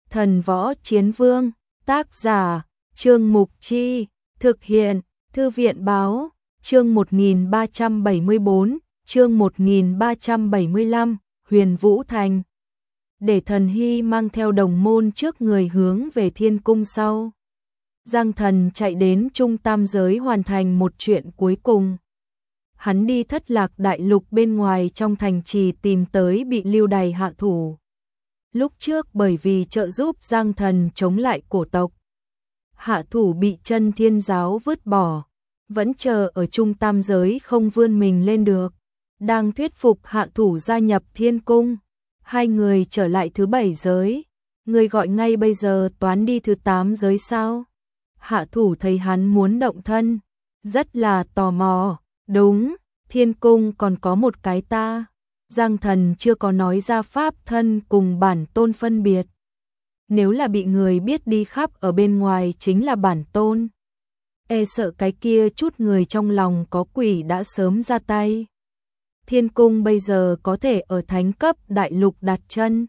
Thần Võ Chiến Vương, tác giả, Trương Mục Chi, thực hiện, Thư viện Báo, chương 1374, chương 1375, Huyền Vũ Thành. Để Thần Hy mang theo đồng môn trước người hướng về Thiên Cung sau. Giang Thần chạy đến Trung Tam Giới hoàn thành một chuyện cuối cùng. Hắn đi Thất Lạc Đại Lục bên ngoài trong thành trì tìm tới bị Lưu Đày hạ thủ. Lúc trước bởi vì trợ giúp Giang Thần chống lại cổ tộc, hạ thủ bị Chân Thiên Giáo vứt bỏ, vẫn chờ ở Trung Tam Giới không vươn mình lên được. Đang thuyết phục hạ thủ gia nhập Thiên Cung, hai người trở lại thứ 7 giới. Người gọi ngay bây giờ toán đi thứ 8 giới sao? Hạ thủ thấy hắn muốn động thân, rất là tò mò. Đúng, Thiên Cung còn có một cái ta. Giang Thần chưa có nói ra pháp thân cùng bản tôn phân biệt. Nếu là bị người biết đi khắp ở bên ngoài chính là bản tôn, e sợ cái kia chút người trong lòng có quỷ đã sớm ra tay. Thiên Cung bây giờ có thể ở thánh cấp đại lục đặt chân.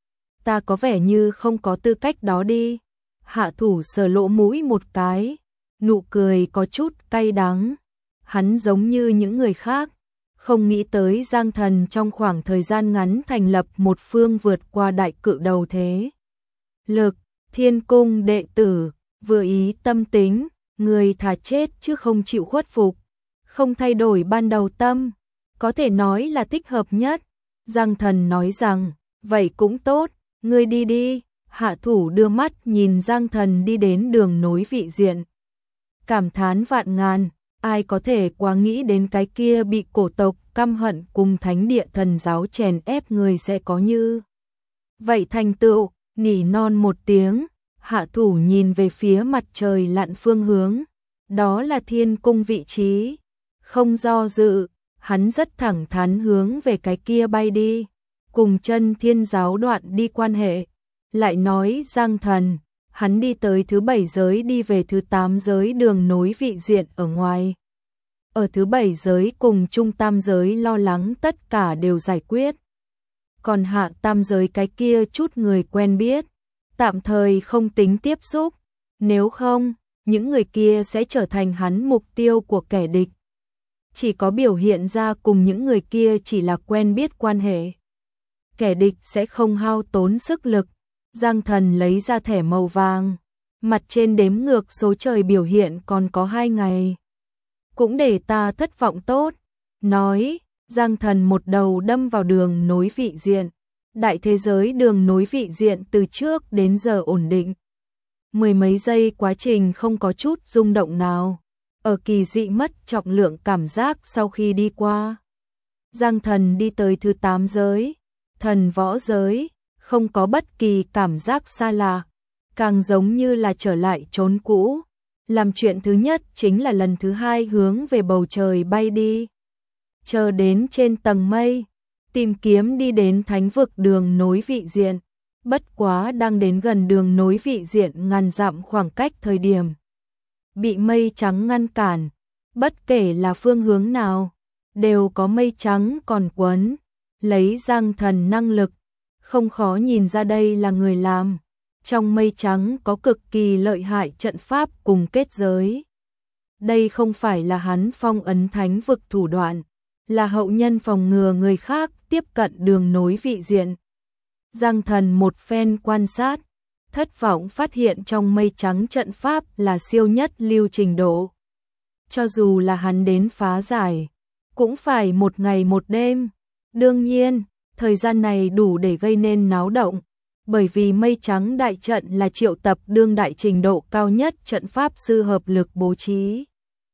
Ta có vẻ như không có tư cách đó đi. Hạ thủ sờ lỗ mũi một cái, nụ cười có chút cay đắng. Hắn giống như những người khác, không nghĩ tới Giang Thần trong khoảng thời gian ngắn thành lập một phương vượt qua đại cự đầu thế lực. Thiên Cung đệ tử, vừa ý tâm tính, người thà chết chứ không chịu khuất phục, không thay đổi ban đầu tâm, có thể nói là thích hợp nhất. Giang Thần nói rằng, vậy cũng tốt, ngươi đi đi. Hạ thủ đưa mắt nhìn Giang Thần đi đến đường nối vị diện, cảm thán vạn ngàn. Ai có thể quá nghĩ đến cái kia bị cổ tộc căm hận cùng thánh địa thần giáo chèn ép người sẽ có như vậy thành tựu. Nỉ non một tiếng, hạ thủ nhìn về phía mặt trời lặn phương hướng, đó là Thiên Cung vị trí. Không do dự, hắn rất thẳng thắn hướng về cái kia bay đi, cùng Chân Thiên Giáo đoạn đi quan hệ. Lại nói Giang Thần, hắn đi tới thứ 7 giới đi về thứ 8 giới đường nối vị diện ở ngoài. Ở thứ 7 giới cùng Trung Tam Giới lo lắng tất cả đều giải quyết. Còn Hạ Tam Giới cái kia chút người quen biết, tạm thời không tính tiếp xúc. Nếu không, những người kia sẽ trở thành hắn mục tiêu của kẻ địch. Chỉ có biểu hiện ra cùng những người kia chỉ là quen biết quan hệ, kẻ địch sẽ không hao tốn sức lực. Giang Thần lấy ra thẻ màu vàng, mặt trên đếm ngược số trời biểu hiện còn có 2 ngày. Cũng để ta thất vọng tốt. Nói, Giang Thần một đầu đâm vào đường nối vị diện. Đại thế giới đường nối vị diện từ trước đến giờ ổn định. 10 mấy giây quá trình không có chút rung động nào. Ở kỳ dị mất trọng lượng cảm giác sau khi đi qua. Giang Thần đi tới thứ 8 giới, Thần Võ giới. Không có bất kỳ cảm giác xa lạ, càng giống như là trở lại chốn cũ. Làm chuyện thứ nhất chính là lần thứ 2 hướng về bầu trời bay đi. Chờ đến trên tầng mây, tìm kiếm đi đến thánh vực đường nối vị diện. Bất quá đang đến gần đường nối vị diện ngàn dặm khoảng cách thời điểm, bị mây trắng ngăn cản. Bất kể là phương hướng nào, đều có mây trắng còn quấn. Lấy Giang Thần năng lực, không khó nhìn ra đây là người làm. Trong mây trắng có cực kỳ lợi hại trận pháp cùng kết giới. Đây không phải là hắn phong ấn thánh vực thủ đoạn, là hậu nhân phòng ngừa người khác tiếp cận đường nối vị diện. Giang Thần một phen quan sát, thất vọng phát hiện trong mây trắng trận pháp là siêu nhất lưu trình độ. Cho dù là hắn đến phá giải, cũng phải 1 ngày 1 đêm. Đương nhiên, thời gian này đủ để gây nên náo động, bởi vì mây trắng đại trận là triệu tập đương đại trình độ cao nhất trận pháp sư hợp lực bố trí.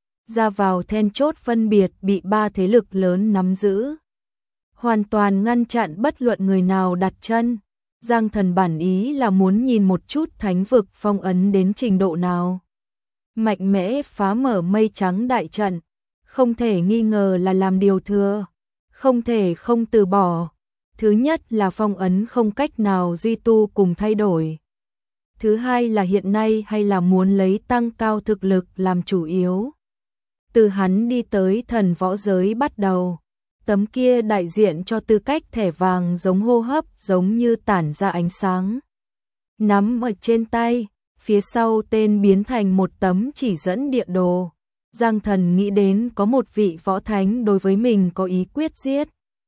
Ra vào then chốt phân biệt bị 3 thế lực lớn nắm giữ, hoàn toàn ngăn chặn bất luận người nào đặt chân. Giang Thần bản ý là muốn nhìn một chút thánh vực phong ấn đến trình độ nào. Mạnh mẽ phá mở mây trắng đại trận, không thể nghi ngờ là làm điều thừa, không thể không từ bỏ. Thứ nhất là phong ấn không cách nào duy tu cùng thay đổi. Thứ hai là hiện nay hay là muốn lấy tăng cao thực lực làm chủ yếu. Từ hắn đi tới Thần Võ giới bắt đầu, tấm kia đại diện cho tư cách thẻ vàng giống hô hấp giống như tản ra ánh sáng. nắm ở trên tay, phía sau tên biến thành một tấm chỉ dẫn địa đồ. Giang Thần nghĩ đến có một vị võ thánh đối với mình có ý quyết giết.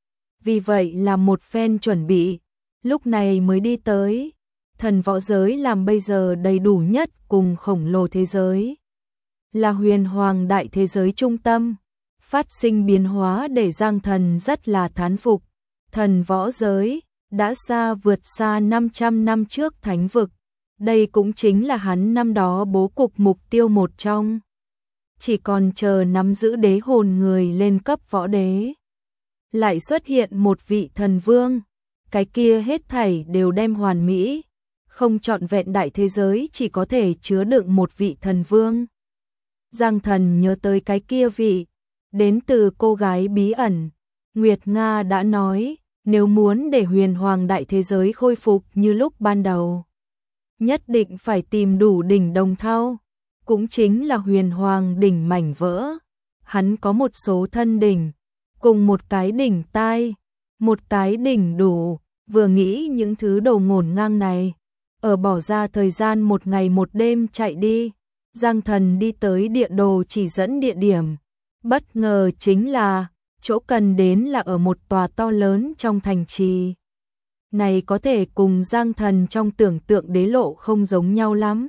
Vì vậy là một phen chuẩn bị, lúc này mới đi tới. Thần võ giới làm bây giờ đầy đủ nhất cùng khổng lồ thế giới. Là huyền hoàng đại thế giới trung tâm, phát sinh biến hóa để Giang Thần rất là thán phục. Thần võ giới đã vượt xa 500 năm trước thánh vực. Đây cũng chính là hắn năm đó bố cục mục tiêu một trong. Chỉ còn chờ nắm giữ đế hồn người lên cấp võ đế. Lại xuất hiện một vị thần vương, cái kia hết thảy đều đem hoàn mỹ, không trọn vẹn đại thế giới chỉ có thể chứa đựng một vị thần vương. Giang Thần nhớ tới cái kia vị, đến từ cô gái bí ẩn. Nguyệt Nga đã nói, nếu muốn để huyền hoàng đại thế giới khôi phục như lúc ban đầu, nhất định phải tìm đủ đỉnh đồng thau, cũng chính là huyền hoàng đỉnh mảnh vỡ. Hắn có một số thân đỉnh, cùng một cái đỉnh tai, một cái đỉnh đủ. Vừa nghĩ những thứ đồ ngổn ngang này, ở bỏ ra thời gian một ngày một đêm chạy đi, Giang Thần đi tới địa đồ chỉ dẫn địa điểm. Bất ngờ chính là, chỗ cần đến là ở một tòa to lớn trong thành trì. Này có thể cùng Giang Thần trong tưởng tượng đế lộ không giống nhau lắm.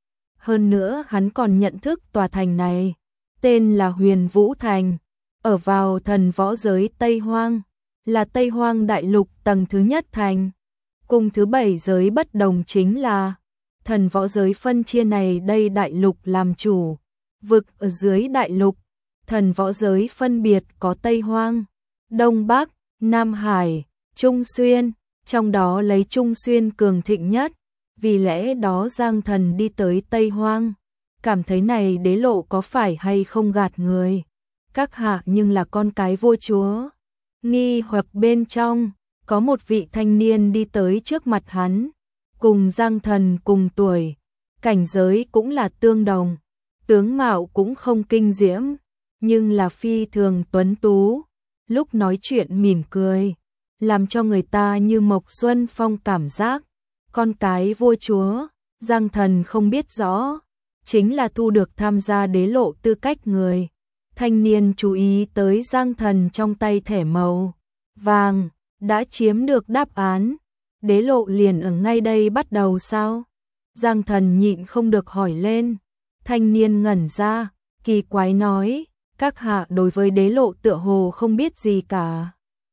Hơn nữa hắn còn nhận thức tòa thành này, tên là Huyền Vũ Thành, ở vào thần võ giới Tây Hoang, là Tây Hoang đại lục tầng thứ nhất thành. Cùng thứ 7 giới bất đồng chính là, thần võ giới phân chia này đây đại lục làm chủ, vực ở dưới đại lục. Thần võ giới phân biệt có Tây Hoang, Đông Bắc, Nam Hải, Trung Xuyên, trong đó lấy Trung Xuyên cường thịnh nhất. Vì lẽ đó Giang Thần đi tới Tây Hoang, cảm thấy này đế lộ có phải hay không gạt người. Các hạ nhưng là con cái vua chúa. Nghi hoặc bên trong, có một vị thanh niên đi tới trước mặt hắn, cùng Giang Thần cùng tuổi, cảnh giới cũng là tương đồng, tướng mạo cũng không kinh diễm, nhưng là phi thường tuấn tú, lúc nói chuyện mỉm cười, làm cho người ta như Mộc Xuân Phong cảm giác. Con cái vua chúa, Giang Thần không biết rõ, chính là thu được tham gia đế lộ tư cách người. Thanh niên chú ý tới Giang Thần trong tay thẻ màu vàng, đã chiếm được đáp án. Đế lộ liền ở ngay đây bắt đầu sao? Giang Thần nhịn không được hỏi lên. Thanh niên ngẩn ra, kỳ quái nói, các hạ đối với đế lộ tựa hồ không biết gì cả.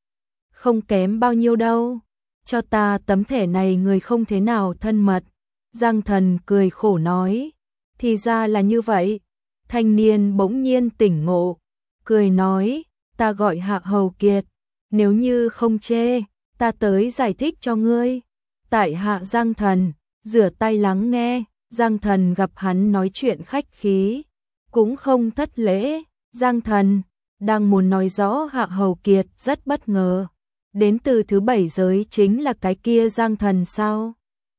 Không kém bao nhiêu đâu, cho ta tấm thẻ này người không thế nào thân mật. Giang Thần cười khổ nói, thì ra là như vậy. Thanh niên bỗng nhiên tỉnh ngộ, cười nói, ta gọi Hạ Hầu Kiệt, nếu như không chê, ta tới giải thích cho ngươi. Tại hạ Giang Thần, rửa tay lắng nghe. Giang Thần gặp hắn nói chuyện khách khí, cũng không thất lễ. Giang Thần đang muốn nói rõ, Hạ Hầu Kiệt rất bất ngờ. Đến từ thứ 7 giới chính là cái kia Giang Thần sao?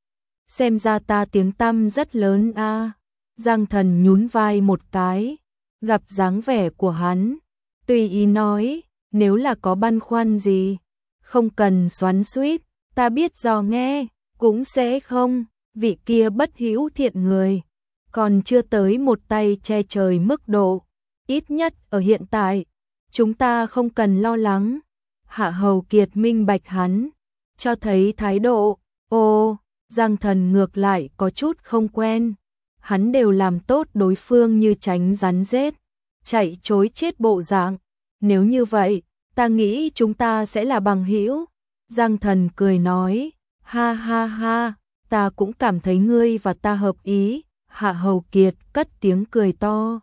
Xem ra ta tiếng tăm rất lớn a. Giang Thần nhún vai một cái, gặp dáng vẻ của hắn, tùy ý nói, nếu là có băn khoăn gì, không cần xoắn xuýt, ta biết dò nghe, cũng sẽ không. Vị kia bất hữu thiện người, còn chưa tới một tay che trời mức độ, ít nhất ở hiện tại, chúng ta không cần lo lắng. Hạ Hầu Kiệt minh bạch hắn, cho thấy thái độ. Ô, Giang Thần ngược lại có chút không quen, hắn đều làm tốt đối phương như tránh rắn rết, chạy chối chết bộ dạng. Nếu như vậy, ta nghĩ chúng ta sẽ là bằng hữu. Giang Thần cười nói, ha ha ha, ta cũng cảm thấy ngươi và ta hợp ý. Hạ Hầu Kiệt cất tiếng cười to,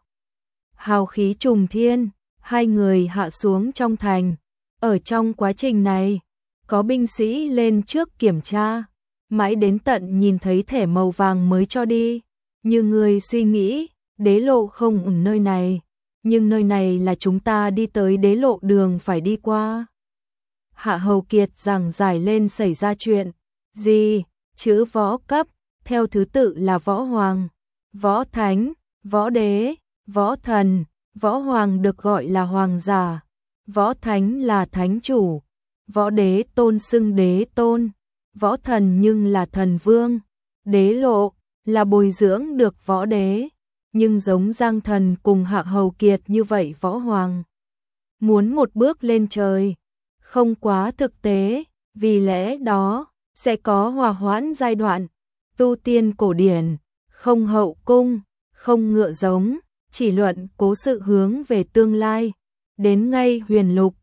hào khí trùng thiên. Hai người hạ xuống trong thành. Ở trong quá trình này, có binh sĩ lên trước kiểm tra, mãi đến tận nhìn thấy thẻ màu vàng mới cho đi. Như người suy nghĩ, đế lộ không ở nơi này, nhưng nơi này là chúng ta đi tới đế lộ đường phải đi qua. Hạ Hầu Kiệt giảng giải lên xảy ra chuyện gì. Chữ võ cấp, theo thứ tự là võ hoàng, võ thánh, võ đế, võ thần. Võ hoàng được gọi là hoàng giả, võ thánh là thánh chủ, võ đế tôn xưng đế tôn, võ thần nhưng là thần vương. Đế lộ là bồi dưỡng được võ đế, nhưng giống Giang Thần cùng Hạ Hầu Kiệt như vậy võ hoàng, muốn một bước lên trời, không quá thực tế, vì lẽ đó sẽ có hòa hoãn giai đoạn, tu tiên cổ điển, không hậu cung, không ngựa giống, chỉ luận cố sự hướng về tương lai, đến ngay huyền lục,